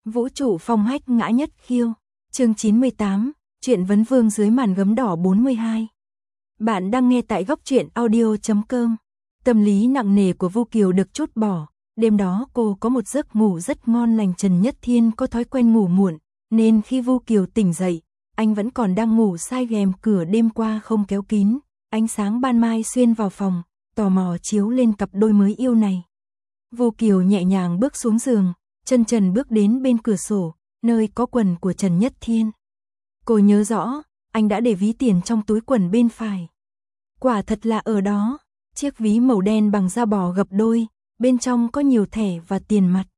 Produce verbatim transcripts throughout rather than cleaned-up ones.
Vũ trụ phong hách ngã nhất khiêu. Chương chín mươi tám, chuyện vấn vương dưới màn gấm đỏ bốn mươi hai. Bạn đang nghe tại góc truyện audio chấm com. Tâm lý nặng nề của Vu Kiều được trút bỏ. Đêm đó cô có một giấc ngủ rất ngon lành. Trần Nhất Thiên có thói quen ngủ muộn, nên khi Vu Kiều tỉnh dậy, anh vẫn còn đang ngủ sai, rèm cửa đêm qua không kéo kín. Ánh sáng ban mai xuyên vào phòng, tò mò chiếu lên cặp đôi mới yêu này. Vu Kiều nhẹ nhàng bước xuống giường, chân trần bước đến bên cửa sổ, nơi có quần của Trần Nhất Thiên. Cô nhớ rõ, anh đã để ví tiền trong túi quần bên phải. Quả thật là ở đó, chiếc ví màu đen bằng da bò gập đôi, bên trong có nhiều thẻ và tiền mặt.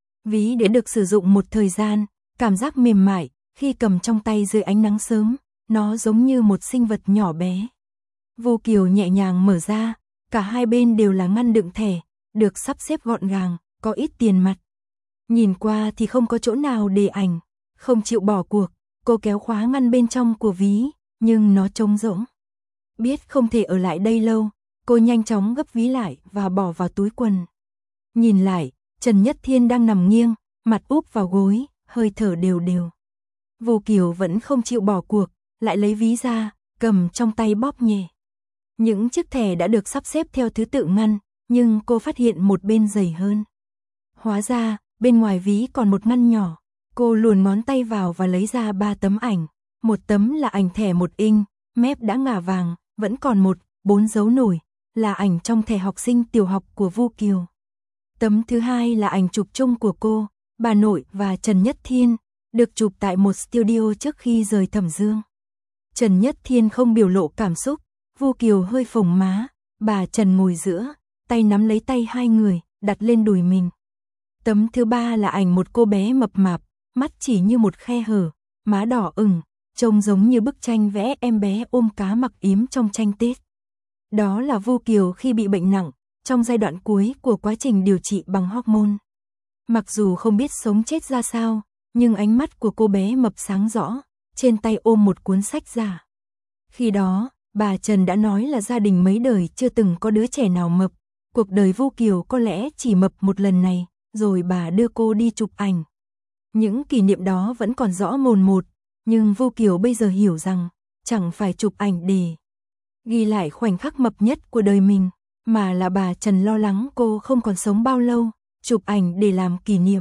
Ví đã được sử dụng một thời gian, cảm giác mềm mại, khi cầm trong tay dưới ánh nắng sớm, nó giống như một sinh vật nhỏ bé. Vu Kiều nhẹ nhàng mở ra, cả hai bên đều là ngăn đựng thẻ, được sắp xếp gọn gàng, có ít tiền mặt. Nhìn qua thì không có chỗ nào để ảnh, không chịu bỏ cuộc, cô kéo khóa ngăn bên trong của ví, nhưng nó trống rỗng. Biết không thể ở lại đây lâu, cô nhanh chóng gấp ví lại và bỏ vào túi quần. Nhìn lại, Trần Nhất Thiên đang nằm nghiêng, mặt úp vào gối, hơi thở đều đều. Vu Kiều vẫn không chịu bỏ cuộc, lại lấy ví ra, cầm trong tay bóp nhẹ. Những chiếc thẻ đã được sắp xếp theo thứ tự ngăn, nhưng cô phát hiện một bên dày hơn. Hóa ra, bên ngoài ví còn một ngăn nhỏ. Cô luồn ngón tay vào và lấy ra ba tấm ảnh. Một tấm là ảnh thẻ một inch, mép đã ngả vàng, vẫn còn một, bốn dấu nổi, là ảnh trong thẻ học sinh tiểu học của Vu Kiều. Tấm thứ hai là ảnh chụp chung của cô, bà nội và Trần Nhất Thiên, được chụp tại một studio trước khi rời Thẩm Dương. Trần Nhất Thiên không biểu lộ cảm xúc, Vu Kiều hơi phồng má, bà Trần ngồi giữa, tay nắm lấy tay hai người, đặt lên đùi mình. Tấm thứ ba là ảnh một cô bé mập mạp, mắt chỉ như một khe hở, má đỏ ửng, trông giống như bức tranh vẽ em bé ôm cá mặc yếm trong tranh Tết. Đó là Vu Kiều khi bị bệnh nặng, trong giai đoạn cuối của quá trình điều trị bằng hormone. Mặc dù không biết sống chết ra sao, nhưng ánh mắt của cô bé mập sáng rõ, trên tay ôm một cuốn sách giả. Khi đó, bà Trần đã nói là gia đình mấy đời chưa từng có đứa trẻ nào mập, cuộc đời Vu Kiều có lẽ chỉ mập một lần này, rồi bà đưa cô đi chụp ảnh. Những kỷ niệm đó vẫn còn rõ mồn một, nhưng Vu Kiều bây giờ hiểu rằng, chẳng phải chụp ảnh để ghi lại khoảnh khắc mập nhất của đời mình, mà là bà Trần lo lắng cô không còn sống bao lâu, chụp ảnh để làm kỷ niệm.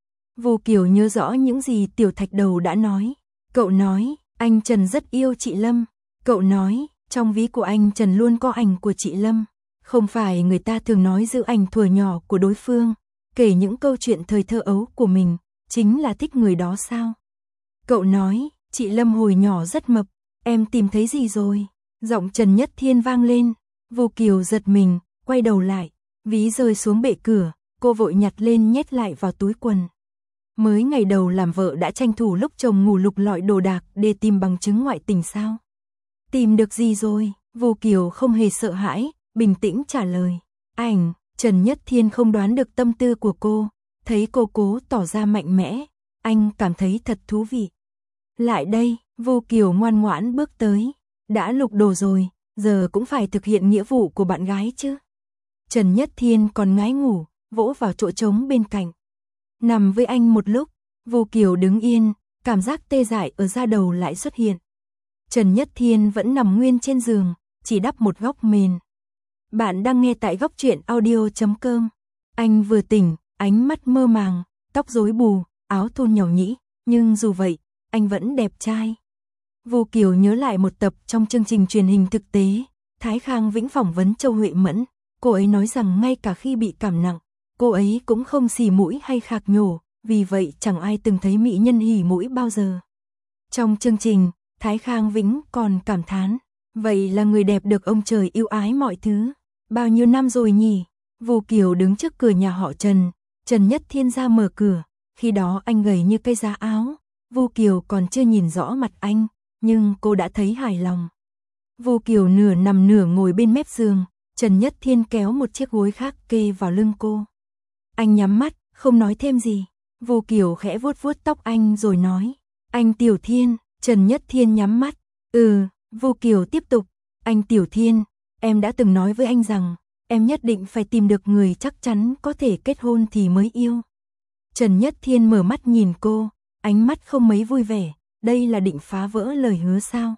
Vu Kiều nhớ rõ những gì Tiểu Thạch Đầu đã nói. Cậu nói, anh Trần rất yêu chị Lâm. Cậu nói, trong ví của anh Trần luôn có ảnh của chị Lâm. Không phải người ta thường nói giữ ảnh thuở nhỏ của đối phương, kể những câu chuyện thời thơ ấu của mình, chính là thích người đó sao? Cậu nói, chị Lâm hồi nhỏ rất mập, em tìm thấy gì rồi? Giọng Trần Nhất Thiên vang lên, Vu Kiều giật mình, quay đầu lại, ví rơi xuống bệ cửa, cô vội nhặt lên nhét lại vào túi quần. Mới ngày đầu làm vợ đã tranh thủ lúc chồng ngủ lục lọi đồ đạc để tìm bằng chứng ngoại tình sao? Tìm được gì rồi? Vu Kiều không hề sợ hãi, bình tĩnh trả lời. Ảnh. Trần Nhất Thiên không đoán được tâm tư của cô, thấy cô cố tỏ ra mạnh mẽ, anh cảm thấy thật thú vị. Lại đây, Vu Kiều ngoan ngoãn bước tới, đã lục đồ rồi, giờ cũng phải thực hiện nghĩa vụ của bạn gái chứ. Trần Nhất Thiên còn ngái ngủ, vỗ vào chỗ trống bên cạnh. Nằm với anh một lúc, Vu Kiều đứng yên, cảm giác tê dại ở da đầu lại xuất hiện. Trần Nhất Thiên vẫn nằm nguyên trên giường, chỉ đắp một góc mền. Bạn đang nghe tại góc truyện audio chấm com. Anh vừa tỉnh, ánh mắt mơ màng, tóc rối bù, áo thun nhàu nhĩ, nhưng dù vậy, anh vẫn đẹp trai. Vu Kiều nhớ lại một tập trong chương trình truyền hình thực tế, Thái Khang Vĩnh phỏng vấn Châu Huệ Mẫn, cô ấy nói rằng ngay cả khi bị cảm nặng, cô ấy cũng không xì mũi hay khạc nhổ, vì vậy chẳng ai từng thấy mỹ nhân hỉ mũi bao giờ. Trong chương trình, Thái Khang Vĩnh còn cảm thán, vậy là người đẹp được ông trời yêu ái mọi thứ. Bao nhiêu năm rồi nhỉ? Vu Kiều đứng trước cửa nhà họ Trần, Trần Nhất Thiên ra mở cửa, khi đó anh gầy như cây giá áo, Vu Kiều còn chưa nhìn rõ mặt anh, nhưng cô đã thấy hài lòng. Vu Kiều nửa nằm nửa ngồi bên mép giường, Trần Nhất Thiên kéo một chiếc gối khác kê vào lưng cô. Anh nhắm mắt, không nói thêm gì. Vu Kiều khẽ vuốt vuốt tóc anh rồi nói, anh Tiểu Thiên. Trần Nhất Thiên nhắm mắt, ừ, Vu Kiều tiếp tục, anh Tiểu Thiên, em đã từng nói với anh rằng, em nhất định phải tìm được người chắc chắn có thể kết hôn thì mới yêu. Trần Nhất Thiên mở mắt nhìn cô, ánh mắt không mấy vui vẻ, đây là định phá vỡ lời hứa sao?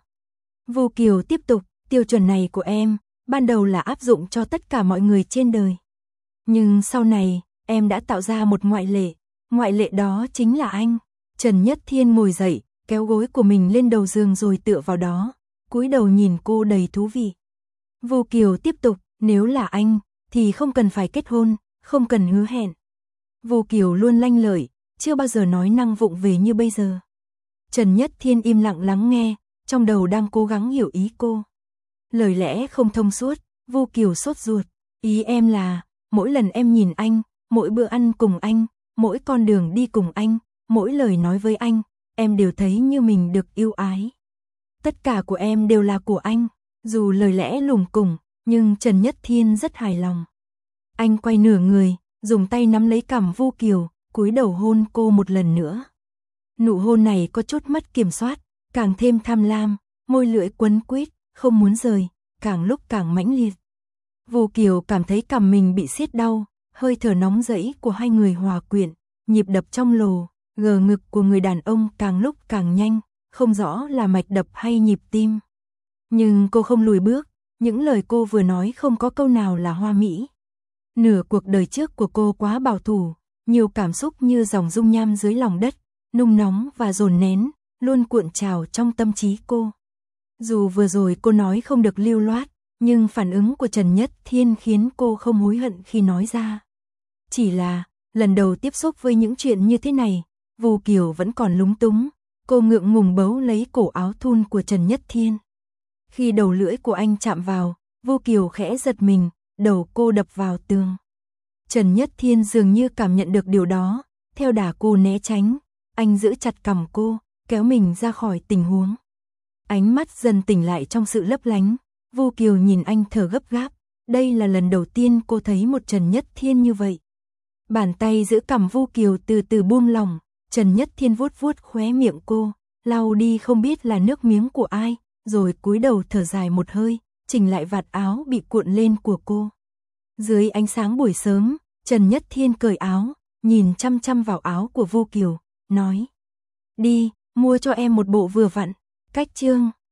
Vu Kiều tiếp tục, tiêu chuẩn này của em, ban đầu là áp dụng cho tất cả mọi người trên đời. Nhưng sau này, em đã tạo ra một ngoại lệ, ngoại lệ đó chính là anh. Trần Nhất Thiên ngồi dậy, kéo gối của mình lên đầu giường rồi tựa vào đó, cúi đầu nhìn cô đầy thú vị. Vu Kiều tiếp tục, nếu là anh, thì không cần phải kết hôn, không cần hứa hẹn. Vu Kiều luôn lanh lợi, chưa bao giờ nói năng vụng về như bây giờ. Trần Nhất Thiên im lặng lắng nghe, trong đầu đang cố gắng hiểu ý cô. Lời lẽ không thông suốt, Vu Kiều sốt ruột, ý em là, mỗi lần em nhìn anh, mỗi bữa ăn cùng anh, mỗi con đường đi cùng anh, mỗi lời nói với anh, em đều thấy như mình được yêu ái. Tất cả của em đều là của anh, dù lời lẽ lủng củng, nhưng Trần Nhất Thiên rất hài lòng. Anh quay nửa người, dùng tay nắm lấy cằm Vu Kiều, cúi đầu hôn cô một lần nữa. Nụ hôn này có chút mất kiểm soát, càng thêm tham lam, môi lưỡi quấn quýt, không muốn rời, càng lúc càng mãnh liệt. Vu Kiều cảm thấy cằm mình bị siết đau, hơi thở nóng rẫy của hai người hòa quyện, nhịp đập trong lồ, gờ ngực của người đàn ông càng lúc càng nhanh, không rõ là mạch đập hay nhịp tim. Nhưng cô không lùi bước, những lời cô vừa nói không có câu nào là hoa mỹ. Nửa cuộc đời trước của cô quá bảo thủ, nhiều cảm xúc như dòng dung nham dưới lòng đất, nung nóng và dồn nén, luôn cuộn trào trong tâm trí cô. Dù vừa rồi cô nói không được lưu loát, nhưng phản ứng của Trần Nhất Thiên khiến cô không hối hận khi nói ra. Chỉ là, lần đầu tiếp xúc với những chuyện như thế này, Vu Kiều vẫn còn lúng túng, cô ngượng ngùng bấu lấy cổ áo thun của Trần Nhất Thiên. Khi đầu lưỡi của anh chạm vào, Vu Kiều khẽ giật mình, đầu cô đập vào tường. Trần Nhất Thiên dường như cảm nhận được điều đó, theo đà cô né tránh, anh giữ chặt cằm cô, kéo mình ra khỏi tình huống. Ánh mắt dần tỉnh lại trong sự lấp lánh, Vu Kiều nhìn anh thở gấp gáp, đây là lần đầu tiên cô thấy một Trần Nhất Thiên như vậy. Bàn tay giữ cằm Vu Kiều từ từ buông lỏng, Trần Nhất Thiên vuốt vuốt khóe miệng cô, lau đi không biết là nước miếng của ai, rồi cúi đầu thở dài một hơi, chỉnh lại vạt áo bị cuộn lên của cô. Dưới ánh sáng buổi sớm, Trần Nhất Thiên cởi áo, nhìn chăm chăm vào áo của Vu Kiều, nói: "Đi, mua cho em một bộ vừa vặn." Cách chương